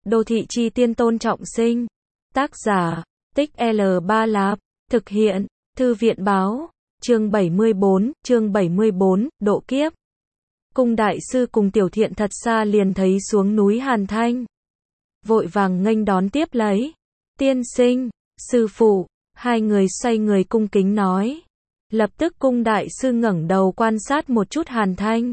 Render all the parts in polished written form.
Đô thị chi tiên Tôn Trọng Sinh. Tác giả, Tích L3 Lạp. Thực hiện, Thư viện báo. Chương 74, độ kiếp. Cung đại sư cùng Tiểu Thiện thật xa liền thấy xuống núi Hàn Thanh. Vội vàng nghênh đón tiếp lấy. Tiên sinh, sư phụ, hai người xoay người cung kính nói. Lập tức cung đại sư ngẩng đầu quan sát một chút Hàn Thanh.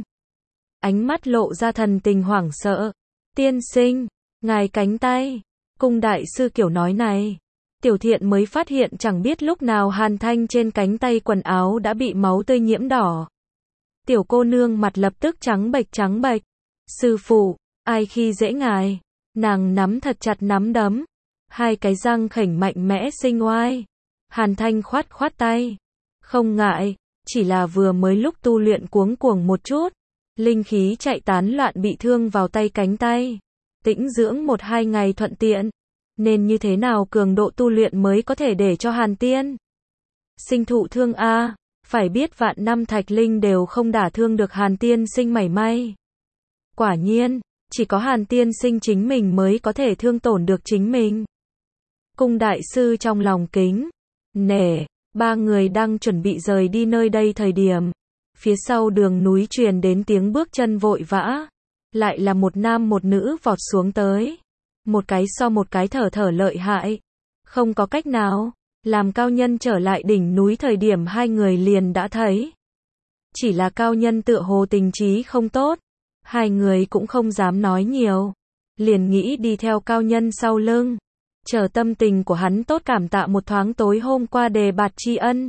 Ánh mắt lộ ra thần tình hoảng sợ. Tiên sinh, ngài cánh tay. Cung đại sư kiểu nói này. Tiểu Thiện mới phát hiện chẳng biết lúc nào Hàn Thanh trên cánh tay quần áo đã bị máu tươi nhiễm đỏ. Tiểu cô nương mặt lập tức trắng bệch. Sư phụ, ai khi dễ ngài? Nàng nắm thật chặt nắm đấm. Hai cái răng khểnh mạnh mẽ sinh oai. Hàn Thanh khoát tay. Không ngại, chỉ là vừa mới lúc tu luyện cuống cuồng một chút. Linh khí chạy tán loạn bị thương vào tay cánh tay. Tĩnh dưỡng 1-2 ngày thuận tiện. Nên như thế nào cường độ tu luyện mới có thể để cho Hàn tiên sinh thụ thương a? Phải biết vạn năm thạch linh đều không đả thương được Hàn tiên sinh mảy may. Quả nhiên, chỉ có Hàn tiên sinh chính mình mới có thể thương tổn được chính mình. Cung đại sư trong lòng kính nể. Ba người đang chuẩn bị rời đi nơi đây thời điểm. Phía sau đường núi truyền đến tiếng bước chân vội vã. Lại là một nam một nữ vọt xuống tới. Một cái so một cái thở lợi hại. Không có cách nào. Làm cao nhân trở lại đỉnh núi thời điểm hai người liền đã thấy. Chỉ là cao nhân tựa hồ tình trí không tốt. Hai người cũng không dám nói nhiều. Liền nghĩ đi theo cao nhân sau lưng. Chờ tâm tình của hắn tốt cảm tạ một thoáng tối hôm qua đề bạt tri ân.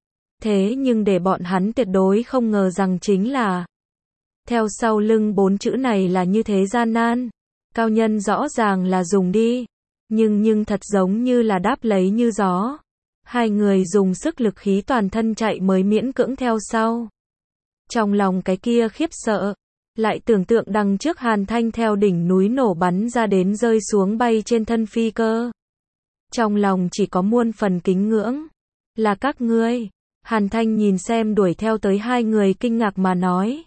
Thế nhưng để bọn hắn tuyệt đối không ngờ rằng chính là theo sau lưng 4 chữ này là như thế gian nan. Cao nhân rõ ràng là dùng đi. Nhưng thật giống như là đáp lấy như gió. Hai người dùng sức lực khí toàn thân chạy mới miễn cưỡng theo sau. Trong lòng cái kia khiếp sợ. Lại tưởng tượng đằng trước Hàn Thanh theo đỉnh núi nổ bắn ra đến rơi xuống bay trên thân phi cơ. Trong lòng chỉ có muôn phần kính ngưỡng. Là các ngươi. Hàn Thanh nhìn xem đuổi theo tới hai người kinh ngạc mà nói.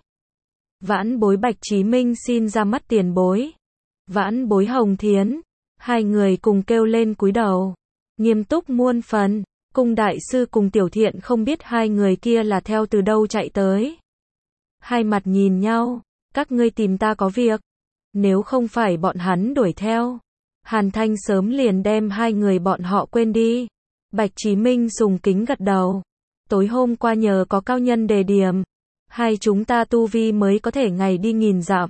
Vãn bối Bạch Chí Minh xin ra mắt tiền bối. Vãn bối Hồng Thiến. Hai người cùng kêu lên cúi đầu. Nghiêm túc muôn phần. Cung đại sư cùng Tiểu Thiện không biết hai người kia là theo từ đâu chạy tới. Hai mặt nhìn nhau. Các ngươi tìm ta có việc. Nếu không phải bọn hắn đuổi theo. Hàn Thanh sớm liền đem hai người bọn họ quên đi. Bạch Chí Minh sùng kính gật đầu. Tối hôm qua nhờ có cao nhân đề điểm. Hai chúng ta tu vi mới có thể ngày đi nghìn dặm.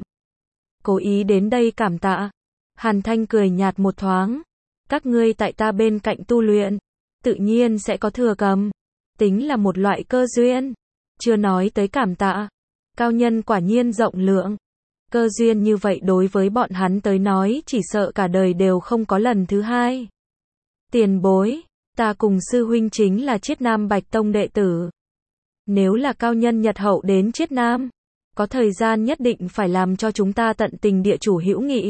Cố ý đến đây cảm tạ. Hàn Thanh cười nhạt một thoáng. Các ngươi tại ta bên cạnh tu luyện. Tự nhiên sẽ có thừa cầm. Tính là một loại cơ duyên. Chưa nói tới cảm tạ. Cao nhân quả nhiên rộng lượng. Cơ duyên như vậy đối với bọn hắn tới nói chỉ sợ cả đời đều không có lần thứ hai. Tiền bối, ta cùng sư huynh chính là Chiết Nam Bạch Tông đệ tử. Nếu là cao nhân Nhật Hậu đến Chiết Nam, có thời gian nhất định phải làm cho chúng ta tận tình địa chủ hữu nghị.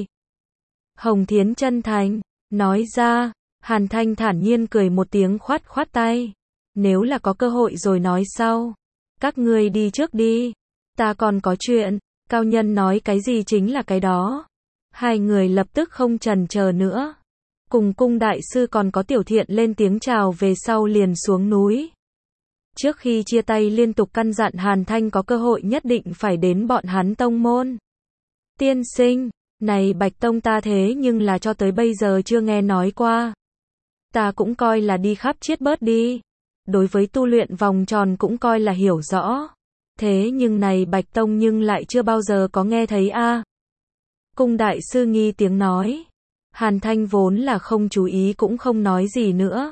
Hồng Thiến chân thành, nói ra. Hàn Thanh thản nhiên cười một tiếng khoát tay. Nếu là có cơ hội rồi nói sau. Các ngươi đi trước đi. Ta còn có chuyện. Cao nhân nói cái gì chính là cái đó. Hai người lập tức không chần chờ nữa. Cùng cung đại sư còn có Tiểu Thiện lên tiếng chào về sau liền xuống núi. Trước khi chia tay liên tục căn dặn Hàn Thanh có cơ hội nhất định phải đến bọn hắn tông môn. Tiên sinh, này Bạch Tông ta thế nhưng là cho tới bây giờ chưa nghe nói qua. Ta cũng coi là đi khắp chiết bớt đi. Đối với tu luyện vòng tròn cũng coi là hiểu rõ. Thế nhưng này Bạch Tông nhưng lại chưa bao giờ có nghe thấy a. Cung đại sư nghi tiếng nói. Hàn Thanh vốn là không chú ý cũng không nói gì nữa.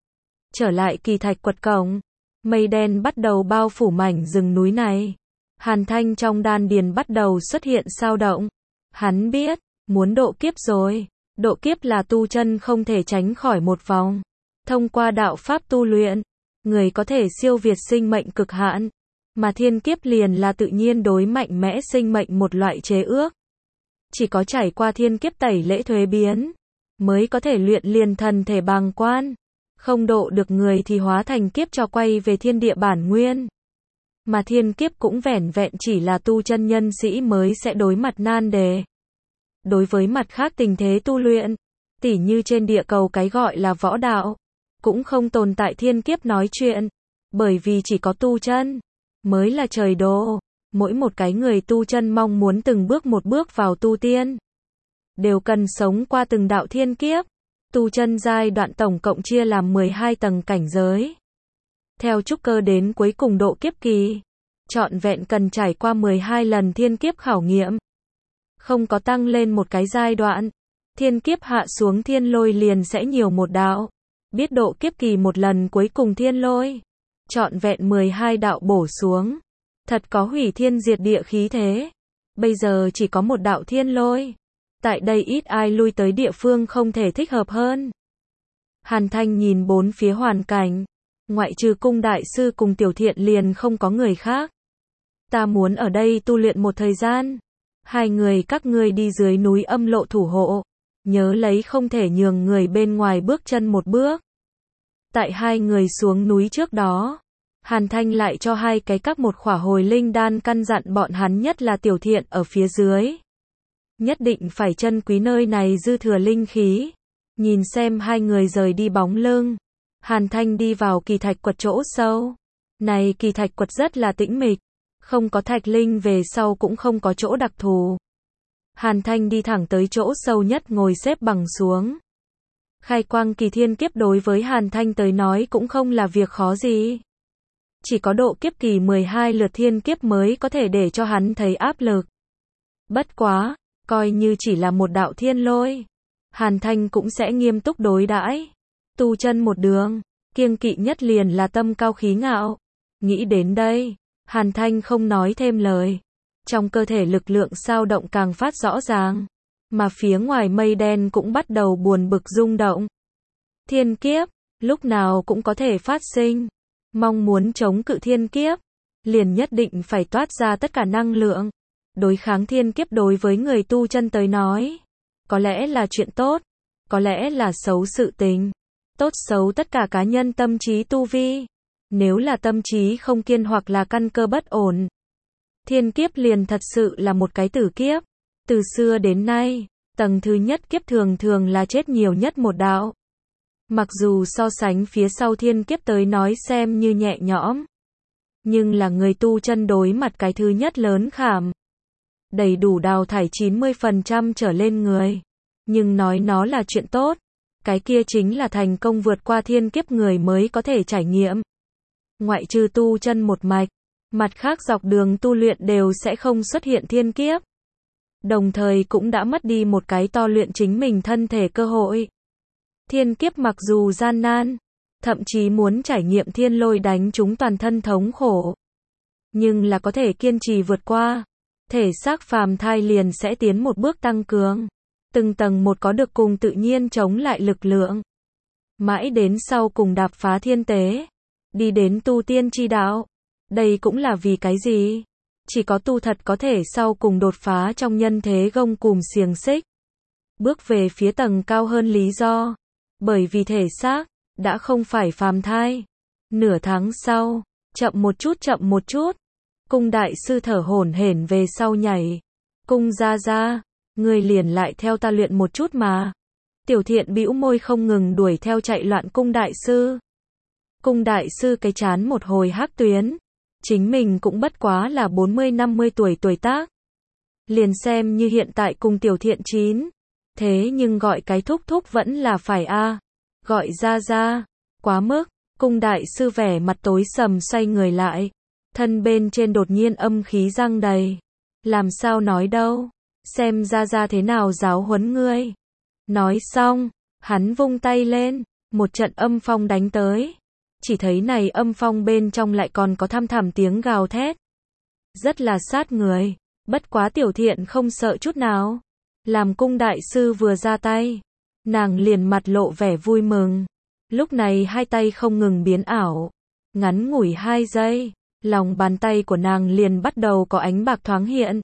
Trở lại kỳ thạch quật cổng. Mây đen bắt đầu bao phủ mảnh rừng núi này. Hàn Thanh trong đan điền bắt đầu xuất hiện sao động. Hắn biết, muốn độ kiếp rồi. Độ kiếp là tu chân không thể tránh khỏi một vòng. Thông qua đạo pháp tu luyện, người có thể siêu việt sinh mệnh cực hạn. Mà thiên kiếp liền là tự nhiên đối mạnh mẽ sinh mệnh một loại chế ước. Chỉ có trải qua thiên kiếp tẩy lễ thuế biến, mới có thể luyện liền thần thể bàng quan. Không độ được người thì hóa thành kiếp cho quay về thiên địa bản nguyên. Mà thiên kiếp cũng vẻn vẹn chỉ là tu chân nhân sĩ mới sẽ đối mặt nan đề. Đối với mặt khác tình thế tu luyện, tỉ như trên địa cầu cái gọi là võ đạo, cũng không tồn tại thiên kiếp nói chuyện, bởi vì chỉ có tu chân mới là trời độ. Mỗi một cái người tu chân mong muốn từng bước một bước vào tu tiên, đều cần sống qua từng đạo thiên kiếp. Tu chân giai đoạn tổng cộng chia làm 12 tầng cảnh giới. Theo trúc cơ đến cuối cùng độ kiếp kỳ, trọn vẹn cần trải qua 12 lần thiên kiếp khảo nghiệm. Không có tăng lên một cái giai đoạn, thiên kiếp hạ xuống thiên lôi liền sẽ nhiều một đạo. Biết độ kiếp kỳ một lần cuối cùng thiên lôi, trọn vẹn 12 đạo bổ xuống. Thật có hủy thiên diệt địa khí thế. Bây giờ chỉ có một đạo thiên lôi. Tại đây ít ai lui tới địa phương không thể thích hợp hơn. Hàn Thanh nhìn bốn phía hoàn cảnh. Ngoại trừ cung đại sư cùng Tiểu Thiện liền không có người khác. Ta muốn ở đây tu luyện một thời gian. Hai người các ngươi đi dưới núi âm lộ thủ hộ. Nhớ lấy không thể nhường người bên ngoài bước chân một bước. Tại hai người xuống núi trước đó, Hàn Thanh lại cho hai cái các một khỏa hồi linh đan, căn dặn bọn hắn nhất là Tiểu Thiện ở phía dưới. Nhất định phải trân quý nơi này dư thừa linh khí. Nhìn xem hai người rời đi bóng lưng, Hàn Thanh đi vào kỳ thạch quật chỗ sâu. Này kỳ thạch quật rất là tĩnh mịch, không có thạch linh về sau cũng không có chỗ đặc thù. Hàn Thanh đi thẳng tới chỗ sâu nhất ngồi xếp bằng xuống. Khai quang kỳ thiên kiếp đối với Hàn Thanh tới nói cũng không là việc khó gì. Chỉ có độ kiếp kỳ 12 lượt thiên kiếp mới có thể để cho hắn thấy áp lực. Bất quá, coi như chỉ là một đạo thiên lôi, Hàn Thanh cũng sẽ nghiêm túc đối đãi. Tu chân một đường, kiêng kỵ nhất liền là tâm cao khí ngạo. Nghĩ đến đây, Hàn Thanh không nói thêm lời. Trong cơ thể lực lượng dao động càng phát rõ ràng, mà phía ngoài mây đen cũng bắt đầu buồn bực rung động. Thiên kiếp, lúc nào cũng có thể phát sinh. Mong muốn chống cự thiên kiếp, liền nhất định phải toát ra tất cả năng lượng. Đối kháng thiên kiếp đối với người tu chân tới nói, có lẽ là chuyện tốt, có lẽ là xấu sự tình. Tốt xấu tất cả cá nhân tâm trí tu vi. Nếu là tâm trí không kiên hoặc là căn cơ bất ổn, thiên kiếp liền thật sự là một cái tử kiếp. Từ xưa đến nay, tầng thứ nhất kiếp thường thường là chết nhiều nhất một đạo. Mặc dù so sánh phía sau thiên kiếp tới nói xem như nhẹ nhõm, nhưng là người tu chân đối mặt cái thứ nhất lớn khảm, đầy đủ đào thải 90% trở lên người. Nhưng nói nó là chuyện tốt, cái kia chính là thành công vượt qua thiên kiếp người mới có thể trải nghiệm. Ngoại trừ tu chân một mạch, mặt khác dọc đường tu luyện đều sẽ không xuất hiện thiên kiếp. Đồng thời cũng đã mất đi một cái to luyện chính mình thân thể cơ hội. Thiên kiếp mặc dù gian nan, thậm chí muốn trải nghiệm thiên lôi đánh chúng toàn thân thống khổ, nhưng là có thể kiên trì vượt qua, thể xác phàm thai liền sẽ tiến một bước tăng cường, từng tầng một có được cùng tự nhiên chống lại lực lượng. Mãi đến sau cùng đạp phá thiên tế, đi đến tu tiên chi đạo. Đây cũng là vì cái gì? Chỉ có tu thật có thể sau cùng đột phá trong nhân thế gông cùm xiềng xích, bước về phía tầng cao hơn lý do. Bởi vì thể xác đã không phải phàm thai. Nửa tháng sau, chậm một chút, cung đại sư thở hổn hển về sau nhảy. Cung gia, ngươi liền lại theo ta luyện một chút mà. Tiểu Thiện bĩu môi không ngừng đuổi theo chạy loạn cung đại sư. Cung đại sư cái chán một hồi hắc tuyến. Chính mình cũng bất quá là 40-50 tuổi tác. Liền xem như hiện tại cùng Tiểu Thiện 9. Thế nhưng gọi cái thúc thúc vẫn là phải a. Gọi ra, quá mức. Cung đại sư vẻ mặt tối sầm xoay người lại. Thân bên trên đột nhiên âm khí răng đầy. Làm sao nói đâu, xem ra thế nào giáo huấn ngươi. Nói xong, hắn vung tay lên, một trận âm phong đánh tới. Chỉ thấy này âm phong bên trong lại còn có thăm thẳm tiếng gào thét. Rất là sát người, bất quá Tiểu Thiện không sợ chút nào. Làm cung đại sư vừa ra tay, nàng liền mặt lộ vẻ vui mừng. Lúc này hai tay không ngừng biến ảo. Ngắn ngủi 2 giây, lòng bàn tay của nàng liền bắt đầu có ánh bạc thoáng hiện.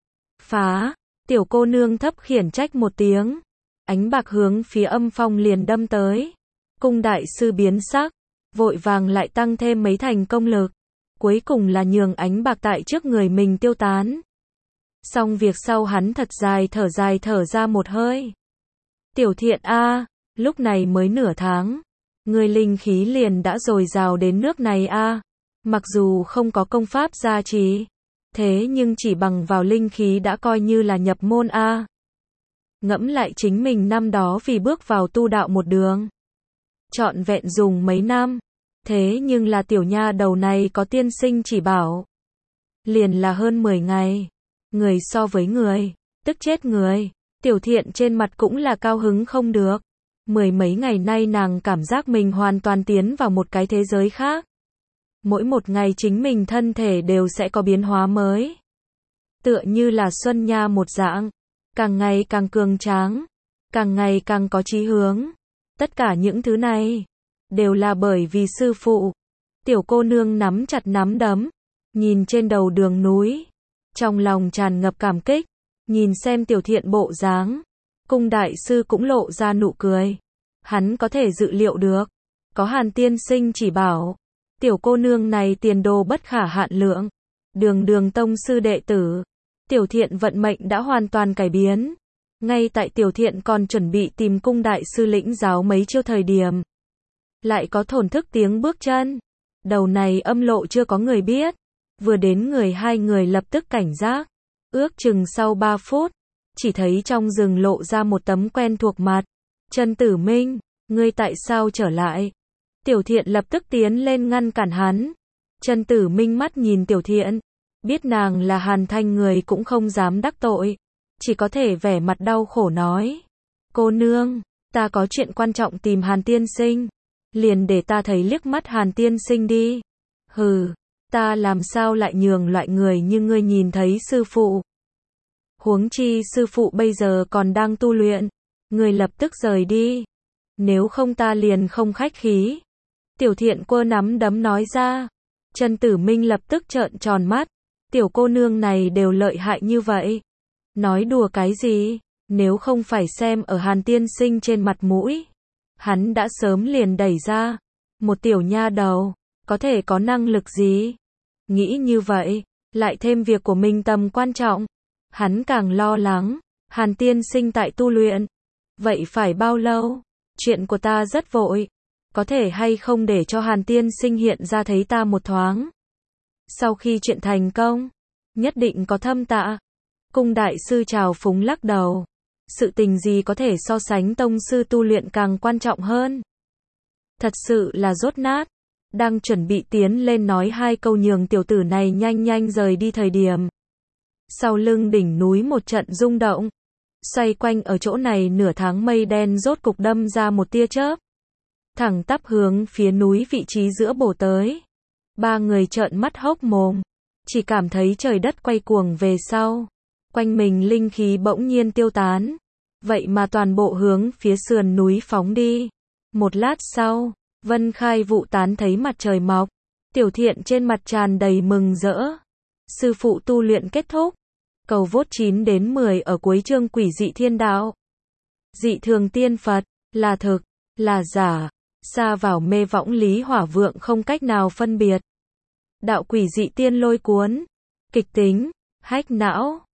Phá, tiểu cô nương thấp khiển trách một tiếng. Ánh bạc hướng phía âm phong liền đâm tới. Cung đại sư biến sắc, vội vàng lại tăng thêm mấy thành công lực. Cuối cùng là nhường ánh bạc tại trước người mình tiêu tán. Xong việc sau hắn thật dài thở ra một hơi. Tiểu Thiện a, lúc này mới nửa tháng, người linh khí liền đã dồi dào đến nước này a. Mặc dù không có công pháp gia trì, thế nhưng chỉ bằng vào linh khí đã coi như là nhập môn a. Ngẫm lại chính mình năm đó vì bước vào tu đạo một đường, trọn vẹn dùng mấy năm, thế nhưng là tiểu nha đầu này có tiên sinh chỉ bảo, liền là hơn 10 ngày, người so với người, tức chết người. Tiểu Thiện trên mặt cũng là cao hứng không được. Mười mấy ngày nay nàng cảm giác mình hoàn toàn tiến vào một cái thế giới khác. Mỗi một ngày chính mình thân thể đều sẽ có biến hóa mới. Tựa như là Xuân Nha một dạng, càng ngày càng cường tráng, càng ngày càng có chí hướng. Tất cả những thứ này đều là bởi vì sư phụ. Tiểu cô nương nắm chặt nắm đấm, nhìn trên đầu đường núi, trong lòng tràn ngập cảm kích, nhìn xem Tiểu Thiện bộ dáng, Cung đại sư cũng lộ ra nụ cười. Hắn có thể dự liệu được, có Hàn tiên sinh chỉ bảo, tiểu cô nương này tiền đồ bất khả hạn lượng, đường tông sư đệ tử. Tiểu Thiện vận mệnh đã hoàn toàn cải biến. Ngay tại Tiểu Thiện còn chuẩn bị tìm Cung đại sư lĩnh giáo mấy chiêu thời điểm, lại có thổn thức tiếng bước chân. Đầu này âm lộ chưa có người biết, vừa đến người hai người lập tức cảnh giác. Ước chừng sau 3 phút, chỉ thấy trong rừng lộ ra một tấm quen thuộc mặt. Trần Tử Minh, ngươi tại sao trở lại? Tiểu Thiện lập tức tiến lên ngăn cản hắn. Trần Tử Minh mắt nhìn Tiểu Thiện, biết nàng là Hàn Thanh người cũng không dám đắc tội, chỉ có thể vẻ mặt đau khổ nói. Cô nương, ta có chuyện quan trọng tìm Hàn tiên sinh, liền để ta thấy liếc mắt Hàn tiên sinh đi. Hừ, ta làm sao lại nhường loại người như ngươi nhìn thấy sư phụ. Huống chi sư phụ bây giờ còn đang tu luyện, ngươi lập tức rời đi, nếu không ta liền không khách khí. Tiểu Thiện quơ nắm đấm nói ra. Trần Tử Minh lập tức trợn tròn mắt, tiểu cô nương này đều lợi hại như vậy. Nói đùa cái gì, nếu không phải xem ở Hàn tiên sinh trên mặt mũi, hắn đã sớm liền đẩy ra. Một tiểu nha đầu, có thể có năng lực gì? Nghĩ như vậy, lại thêm việc của mình tầm quan trọng, hắn càng lo lắng. Hàn tiên sinh tại tu luyện, vậy phải bao lâu? Chuyện của ta rất vội, có thể hay không để cho Hàn tiên sinh hiện ra thấy ta một thoáng? Sau khi chuyện thành công, nhất định có thâm tạ. Cung đại sư trào phúng lắc đầu. Sự tình gì có thể so sánh tông sư tu luyện càng quan trọng hơn? Thật sự là dốt nát. Đang chuẩn bị tiến lên nói hai câu nhường tiểu tử này nhanh rời đi thời điểm, sau lưng đỉnh núi một trận rung động. Xoay quanh ở chỗ này nửa tháng mây đen rốt cục đâm ra một tia chớp, thẳng tắp hướng phía núi vị trí giữa bổ tới. Ba người trợn mắt hốc mồm, chỉ cảm thấy trời đất quay cuồng về sau, quanh mình linh khí bỗng nhiên tiêu tán, vậy mà toàn bộ hướng phía sườn núi phóng đi. Một lát sau, Vân Khai Vụ Tán thấy mặt trời mọc, Tiểu Thiện trên mặt tràn đầy mừng rỡ. Sư phụ tu luyện kết thúc. Cầu vote 9 đến 10 ở cuối chương Quỷ dị thiên đạo. Dị thường tiên Phật, là thực, là giả, xa vào mê võng lý hỏa vượng không cách nào phân biệt. Đạo quỷ dị tiên lôi cuốn, kịch tính, hách não.